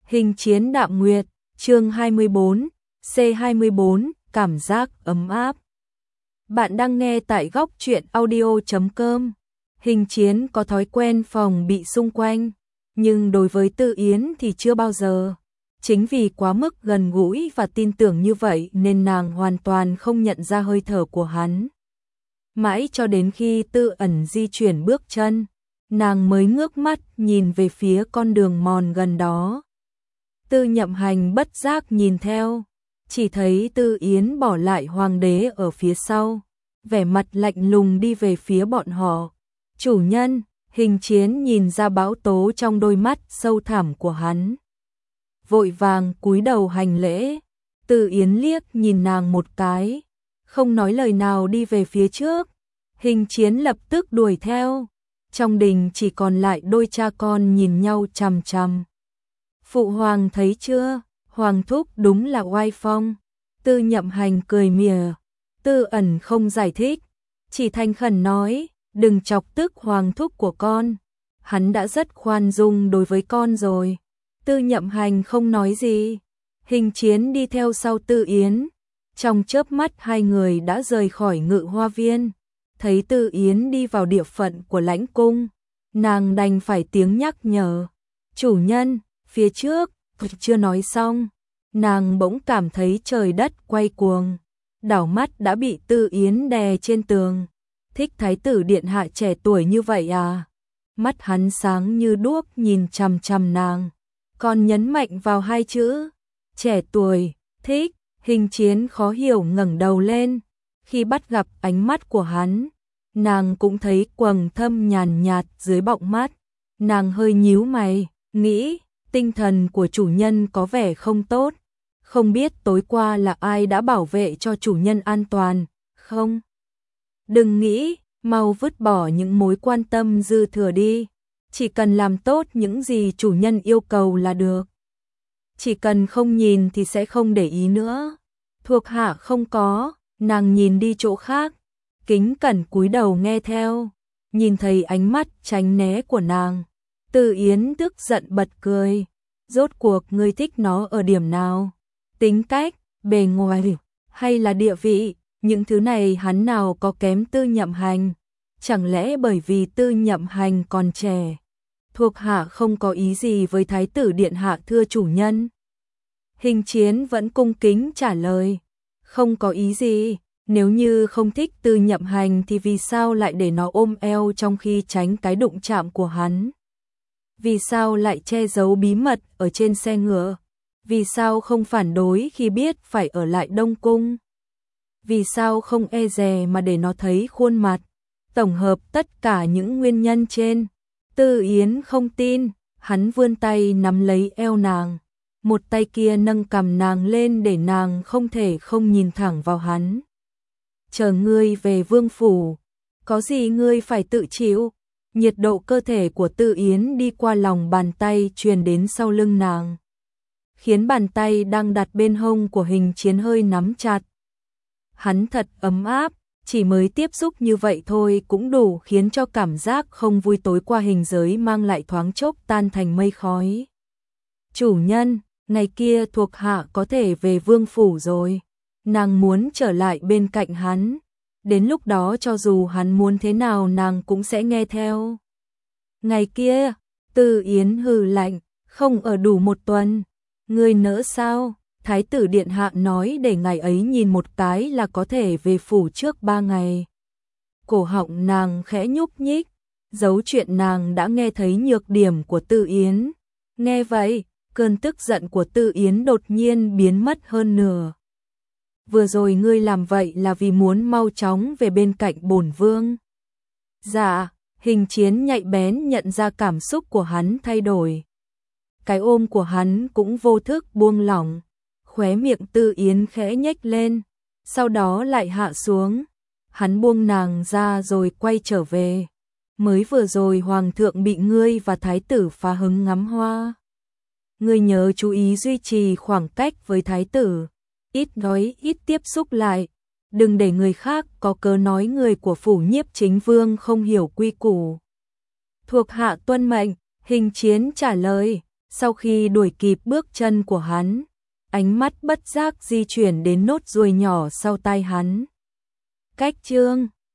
Hình chiến đạm nguyệt, chương 24, C24, cảm giác ấm áp. Bạn đang nghe tại góc truyện audio.com. Hình chiến có thói quen phòng bị xung quanh, nhưng đối với Tư Yến thì chưa bao giờ. Chính vì quá mức gần gũi và tin tưởng như vậy nên nàng hoàn toàn không nhận ra hơi thở của hắn. Mãi cho đến khi Tư Ẩn di chuyển bước chân, nàng mới ngước mắt nhìn về phía con đường mòn gần đó. Tư Nhậm Hành bất giác nhìn theo, chỉ thấy Tư Yến bỏ lại hoàng đế ở phía sau, vẻ mặt lạnh lùng đi về phía bọn họ. Chủ nhân, Hình chiến nhìn ra bão tố trong đôi mắt sâu thẳm của hắn. Vội vàng cúi đầu hành lễ, Tư Yến liếc nhìn nàng một cái, không nói lời nào đi về phía trước. Hình chiến lập tức đuổi theo, trong đình chỉ còn lại đôi cha con nhìn nhau chằm chằm. Phụ hoàng thấy chưa, hoàng thúc đúng là oai phong. Tư Nhậm Hành cười mỉa, Tư Ẩn không giải thích, chỉ thành khẩn nói, đừng chọc tức hoàng thúc của con, hắn đã rất khoan dung đối với con rồi. Tư Nhậm Hành không nói gì, Hình chiến đi theo sau Tư Yến, trong chớp mắt hai người đã rời khỏi Ngự Hoa Viên. Thấy Tư Yến đi vào địa phận của lãnh cung, nàng đành phải tiếng nhắc nhở, chủ nhân, phía trước. Chưa nói xong, nàng bỗng cảm thấy trời đất quay cuồng, đảo mắt đã bị Tư Yến đè trên tường. Thích thái tử điện hạ trẻ tuổi như vậy à? Mắt hắn sáng như đuốc nhìn chằm chằm nàng, còn nhấn mạnh vào hai chữ, trẻ tuổi. Thích. Hình chiến khó hiểu ngẩng đầu lên, khi bắt gặp ánh mắt của hắn, nàng cũng thấy quầng thâm nhàn nhạt dưới bọng mắt. Nàng hơi nhíu mày, nghĩ, tinh thần của chủ nhân có vẻ không tốt, không biết tối qua là ai đã bảo vệ cho chủ nhân an toàn, không? Đừng nghĩ, mau vứt bỏ những mối quan tâm dư thừa đi, chỉ cần làm tốt những gì chủ nhân yêu cầu là được. Chỉ cần không nhìn thì sẽ không để ý nữa. Thuộc hạ không có. Nàng nhìn đi chỗ khác, kính cẩn cúi đầu nghe theo, nhìn thấy ánh mắt tránh né của nàng. Tư Yến tức giận bật cười, rốt cuộc ngươi thích nó ở điểm nào? Tính cách, bề ngoài, hay là địa vị? Những thứ này hắn nào có kém Tư Nhậm Hành? Chẳng lẽ bởi vì Tư Nhậm Hành còn trẻ? Thuộc hạ không có ý gì với thái tử điện hạ thưa chủ nhân. Hình chiến vẫn cung kính trả lời, không có ý gì. Nếu như không thích Tư Nhậm Hành thì vì sao lại để nó ôm eo trong khi tránh cái đụng chạm của hắn? Vì sao lại che giấu bí mật ở trên xe ngựa? Vì sao không phản đối khi biết phải ở lại Đông Cung? Vì sao không e dè mà để nó thấy khuôn mặt? Tổng hợp tất cả những nguyên nhân trên, Tư Yến không tin. Hắn vươn tay nắm lấy eo nàng, một tay kia nâng cằm nàng lên để nàng không thể không nhìn thẳng vào hắn. Chờ ngươi về vương phủ, có gì ngươi phải tự chịu. Nhiệt độ cơ thể của Tư Yến đi qua lòng bàn tay truyền đến sau lưng nàng, khiến bàn tay đang đặt bên hông của Hình chiến hơi nắm chặt. Hắn thật ấm áp, chỉ mới tiếp xúc như vậy thôi cũng đủ khiến cho cảm giác không vui tối qua hình giới mang lại thoáng chốc tan thành mây khói. Chủ nhân, ngày kia thuộc hạ có thể về vương phủ rồi. Nàng muốn trở lại bên cạnh hắn. Đến lúc đó cho dù hắn muốn thế nào nàng cũng sẽ nghe theo. Ngày kia, Tư Yến hừ lạnh, không ở đủ một tuần. Ngươi nỡ sao? Thái tử điện hạ nói để ngày ấy nhìn một cái là có thể về phủ trước 3 ngày. Cổ họng nàng khẽ nhúc nhích, giấu chuyện nàng đã nghe thấy nhược điểm của Tư Yến. Nghe vậy, cơn tức giận của Tư Yến đột nhiên biến mất hơn nửa. Vừa rồi ngươi làm vậy là vì muốn mau chóng về bên cạnh bổn vương. Dạ. Hình chiến nhạy bén nhận ra cảm xúc của hắn thay đổi. Cái ôm của hắn cũng vô thức buông lỏng, khóe miệng Tư Yến khẽ nhếch lên, sau đó lại hạ xuống. Hắn buông nàng ra rồi quay trở về. Mới vừa rồi hoàng thượng bị ngươi và thái tử phá hứng ngắm hoa. Ngươi nhớ chú ý duy trì khoảng cách với thái tử, ít nói ít tiếp xúc lại, đừng để người khác có cớ nói người của phủ Nhiếp Chính Vương không hiểu quy củ. Thuộc hạ tuân mệnh. Hình chiến trả lời, Sau khi đuổi kịp bước chân của hắn, ánh mắt bất giác di chuyển đến nốt ruồi nhỏ sau tai hắn. Cách chương